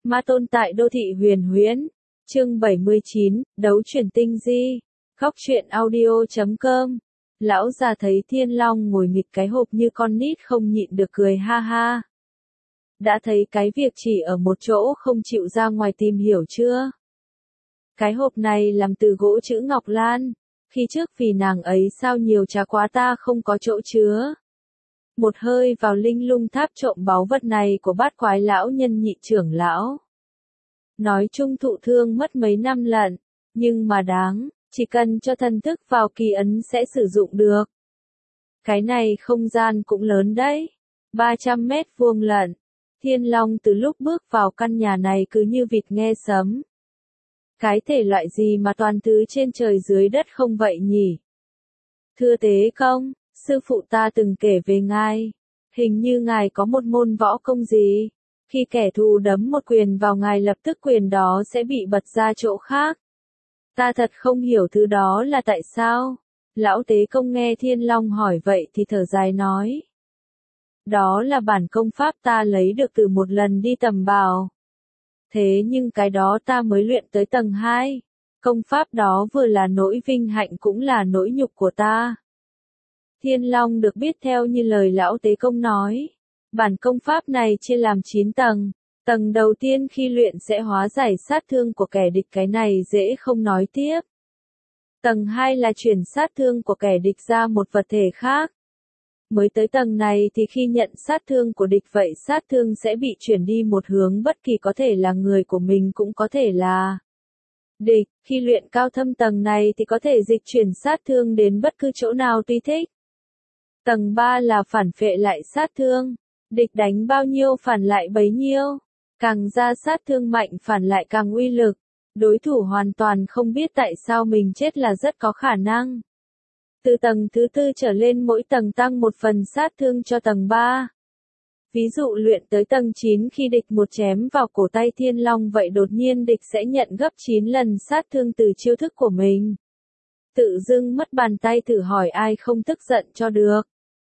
Ma tôn tại đô thị huyền huyễn. Chương 79, đấu chuyển tinh di. Góc truyện audio.com. Lão già thấy Thiên Long ngồi nghịch cái hộp như con nít không nhịn được cười ha ha. Đã thấy cái việc chỉ ở một chỗ không chịu ra ngoài tìm hiểu chưa? Cái hộp này làm từ gỗ chữ ngọc lan. Khi trước vì nàng ấy sao nhiều trà quá ta không có chỗ chứa. Một hơi vào linh lung tháp trộm báu vật này của bát quái lão nhân nhị trưởng lão. Nói chung thụ thương mất mấy năm lận, nhưng mà đáng, chỉ cần cho thần thức vào kỳ ấn sẽ sử dụng được. Cái này không gian cũng lớn đấy, 300 mét vuông lận. Thiên Long từ lúc bước vào căn nhà này cứ như vịt nghe sấm. Cái thể loại gì mà toàn thứ trên trời dưới đất không vậy nhỉ? Thưa Tế Công, sư phụ ta từng kể về ngài, hình như ngài có một môn võ công gì, khi kẻ thù đấm một quyền vào ngài lập tức quyền đó sẽ bị bật ra chỗ khác. Ta thật không hiểu thứ đó là tại sao. Lão Tế Công nghe Thiên Long hỏi vậy thì thở dài nói. Đó là bản công pháp ta lấy được từ một lần đi tầm bảo. Thế nhưng cái đó ta mới luyện tới tầng 2. Công pháp đó vừa là nỗi vinh hạnh cũng là nỗi nhục của ta. Thiên Long được biết theo như lời lão Tế Công nói. Bản công pháp này chia làm 9 tầng. Tầng đầu tiên khi luyện sẽ hóa giải sát thương của kẻ địch, cái này dễ không nói tiếp. Tầng 2 là chuyển sát thương của kẻ địch ra một vật thể khác. Mới tới tầng này thì khi nhận sát thương của địch vậy sát thương sẽ bị chuyển đi một hướng, bất kỳ có thể là người của mình cũng có thể là địch. Khi luyện cao thâm tầng này thì có thể dịch chuyển sát thương đến bất cứ chỗ nào tùy thích. Tầng 3 là phản phệ lại sát thương. Địch đánh bao nhiêu phản lại bấy nhiêu. Càng ra sát thương mạnh phản lại càng uy lực. Đối thủ hoàn toàn không biết tại sao mình chết là rất có khả năng. Từ tầng thứ 4 trở lên mỗi tầng tăng một phần sát thương cho tầng 3. Ví dụ luyện tới tầng 9 khi địch một chém vào cổ tay Thiên Long vậy đột nhiên địch sẽ nhận gấp 9 lần sát thương từ chiêu thức của mình. Tự dưng mất bàn tay thử hỏi ai không tức giận cho được.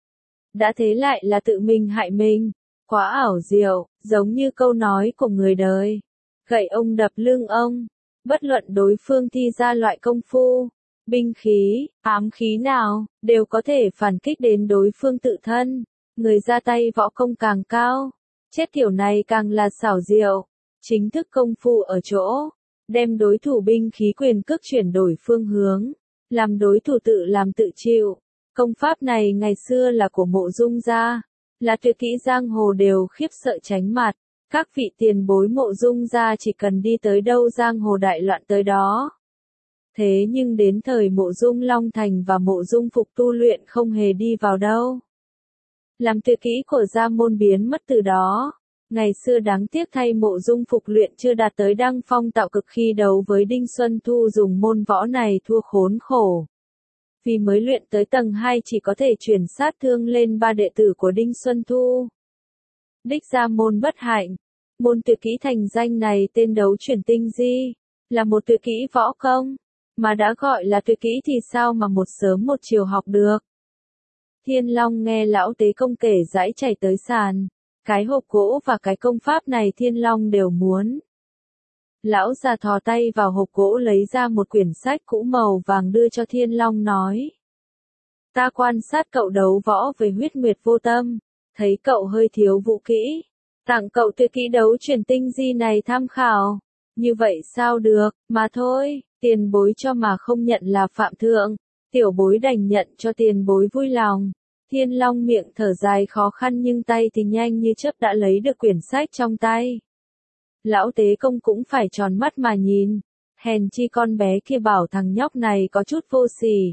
Đã thế lại là tự mình hại mình. Quá ảo diệu, giống như câu nói của người đời. Gậy ông đập lưng ông. Bất luận đối phương thi ra loại công phu, binh khí, ám khí nào, đều có thể phản kích đến đối phương tự thân. Người ra tay võ công càng cao, chết kiểu này càng là xảo diệu. Chính thức công phu ở chỗ, đem đối thủ binh khí quyền cước chuyển đổi phương hướng, làm đối thủ tự làm tự chịu. Công pháp này ngày xưa là của Mộ Dung gia, là tuyệt kỹ giang hồ đều khiếp sợ tránh mặt. Các vị tiền bối Mộ Dung gia chỉ cần đi tới đâu giang hồ đại loạn tới đó. Thế nhưng đến thời Mộ Dung Long Thành và Mộ Dung Phục tu luyện không hề đi vào đâu. Làm tuyệt kỹ của gia môn biến mất từ đó. Ngày xưa đáng tiếc thay Mộ Dung Phục luyện chưa đạt tới đăng phong tạo cực, khi đấu với Đinh Xuân Thu dùng môn võ này thua khốn khổ. Vì mới luyện tới tầng 2 chỉ có thể chuyển sát thương lên 3 đệ tử của Đinh Xuân Thu. Đích gia môn bất hạnh. Môn tuyệt kỹ thành danh này tên đấu chuyển tinh di, là một tuyệt kỹ võ công, mà đã gọi là tuyệt kỹ thì sao mà một sớm một chiều học được. Thiên Long nghe lão Tế Công kể rãi chảy tới sàn. Cái hộp gỗ và cái công pháp này Thiên Long đều muốn. Lão già thò tay vào hộp gỗ lấy ra một quyển sách cũ màu vàng đưa cho Thiên Long nói. Ta quan sát cậu đấu võ với huyết nguyệt vô tâm, thấy cậu hơi thiếu vũ kỹ. Tặng cậu tuyệt kỹ đấu chuyển tinh di này tham khảo. Như vậy sao được, mà thôi, tiền bối cho mà không nhận là phạm thượng. Tiểu bối đành nhận cho tiền bối vui lòng. Thiên Long miệng thở dài khó khăn nhưng tay thì nhanh như chớp đã lấy được quyển sách trong tay. Lão Tế Công cũng phải tròn mắt mà nhìn. Hèn chi con bé kia bảo thằng nhóc này có chút vô sỉ.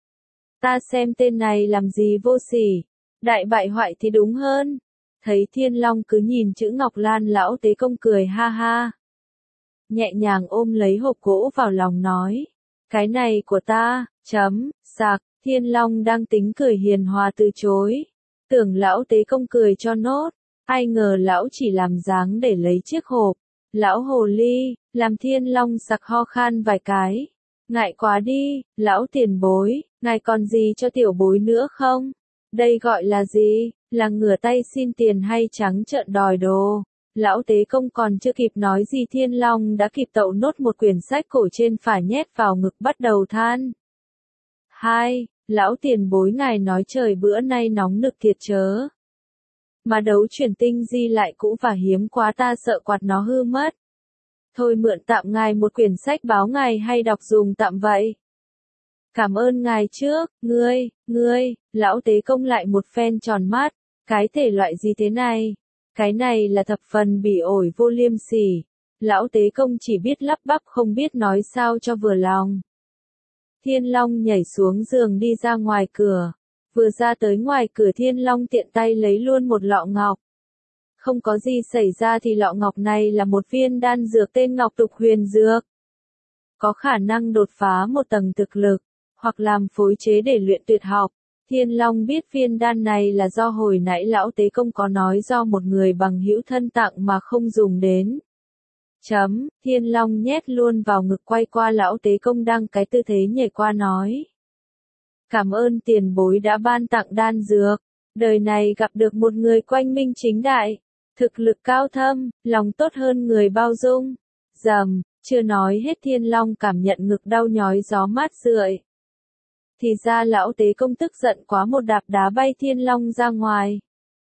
Ta xem tên này làm gì vô sỉ. Đại bại hoại thì đúng hơn. Thấy Thiên Long cứ nhìn chữ Ngọc Lan, lão Tế Công cười ha ha. Nhẹ nhàng ôm lấy hộp gỗ vào lòng nói. Cái này của ta, sạc. Thiên Long đang tính cười hiền hòa từ chối. Tưởng lão Tế Công cười cho nốt. Ai ngờ lão chỉ làm dáng để lấy chiếc hộp. Lão hồ ly, làm Thiên Long sặc ho khan vài cái. Ngại quá đi, lão tiền bối, ngài còn gì cho tiểu bối nữa không? Đây gọi là gì? Là ngửa tay xin tiền hay trắng trợn đòi đồ? Lão Tế Công còn chưa kịp nói gì Thiên Long đã kịp tậu nốt một quyển sách cổ trên phải nhét vào ngực bắt đầu than. Hai, lão tiền bối ngài nói trời bữa nay nóng nực thiệt chớ. Mà đấu chuyển tinh di lại cũ và hiếm quá ta sợ quạt nó hư mất. Thôi mượn tạm ngài một quyển sách báo ngài hay đọc dùng tạm vậy. Cảm ơn ngài trước, ngươi, lão Tế Công lại một phen tròn mắt, cái thể loại gì thế này? Cái này là thập phần bỉ ổi vô liêm sỉ. Lão Tế Công chỉ biết lắp bắp không biết nói sao cho vừa lòng. Thiên Long nhảy xuống giường đi ra ngoài cửa. Vừa ra tới ngoài cửa Thiên Long tiện tay lấy luôn một lọ ngọc. Không có gì xảy ra thì lọ ngọc này là một viên đan dược tên Ngọc Tục Huyền Dược. Có khả năng đột phá một tầng thực lực, hoặc làm phối chế để luyện tuyệt học. Thiên Long biết viên đan này là do hồi nãy lão Tế Công có nói do một người bằng hữu thân tặng mà không dùng đến. Thiên Long nhét luôn vào ngực quay qua lão Tế Công đang cái tư thế nhảy qua nói. Cảm ơn tiền bối đã ban tặng đan dược. Đời này gặp được một người quanh minh chính đại, thực lực cao thâm, lòng tốt hơn người bao dung. Chưa nói hết Thiên Long cảm nhận ngực đau nhói gió mát rượi. Thì ra lão Tế Công tức giận quá một đạp đá bay Thiên Long ra ngoài.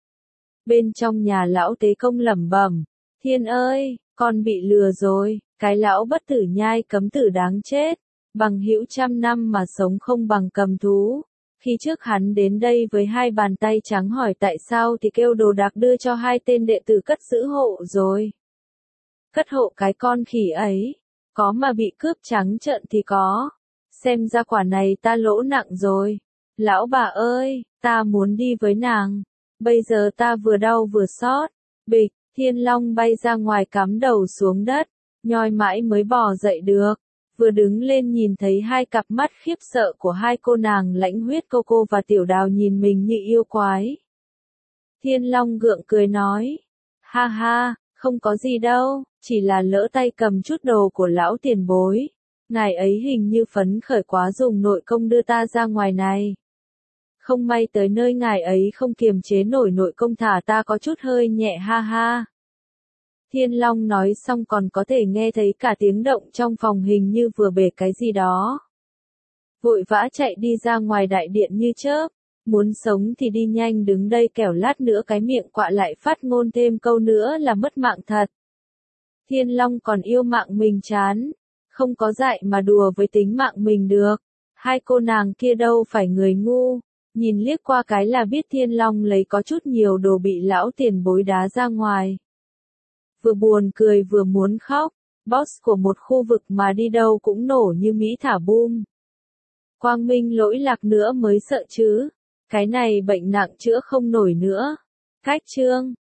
Bên trong nhà lão Tế Công lẩm bẩm, Thiên ơi, con bị lừa rồi, cái lão bất tử nhai cấm tử đáng chết, bằng hữu trăm năm mà sống không bằng cầm thú. Khi trước hắn đến đây với hai bàn tay trắng hỏi tại sao thì kêu đồ đạc đưa cho hai tên đệ tử cất giữ hộ rồi. Cất hộ cái con khỉ ấy, có mà bị cướp trắng trợn thì có. Xem ra quả này ta lỗ nặng rồi. Lão bà ơi, ta muốn đi với nàng. Bây giờ ta vừa đau vừa xót. Bịch, Thiên Long bay ra ngoài cắm đầu xuống đất. Nhoi mãi mới bò dậy được. Vừa đứng lên nhìn thấy hai cặp mắt khiếp sợ của hai cô nàng Lãnh Huyết Cô và Tiểu Đào nhìn mình như yêu quái. Thiên Long gượng cười nói. Ha ha, không có gì đâu, chỉ là lỡ tay cầm chút đồ của lão tiền bối. Ngài ấy hình như phấn khởi quá dùng nội công đưa ta ra ngoài này. Không may tới nơi ngài ấy không kiềm chế nổi nội công thả ta có chút hơi nhẹ ha ha. Thiên Long nói xong còn có thể nghe thấy cả tiếng động trong phòng hình như vừa bể cái gì đó. Vội vã chạy đi ra ngoài đại điện như chớp. Muốn sống thì đi nhanh đứng đây kẻo lát nữa cái miệng quạ lại phát ngôn thêm câu nữa là mất mạng thật. Thiên Long còn yêu mạng mình chán. Không có dại mà đùa với tính mạng mình được. Hai cô nàng kia đâu phải người ngu. Nhìn liếc qua cái là biết Thiên Long lấy có chút nhiều đồ bị lão tiền bối đá ra ngoài. Vừa buồn cười vừa muốn khóc. Boss của một khu vực mà đi đâu cũng nổ như Mỹ thả boom. Quang Minh lỗi lạc nữa mới sợ chứ. Cái này bệnh nặng chữa không nổi nữa. Cách chương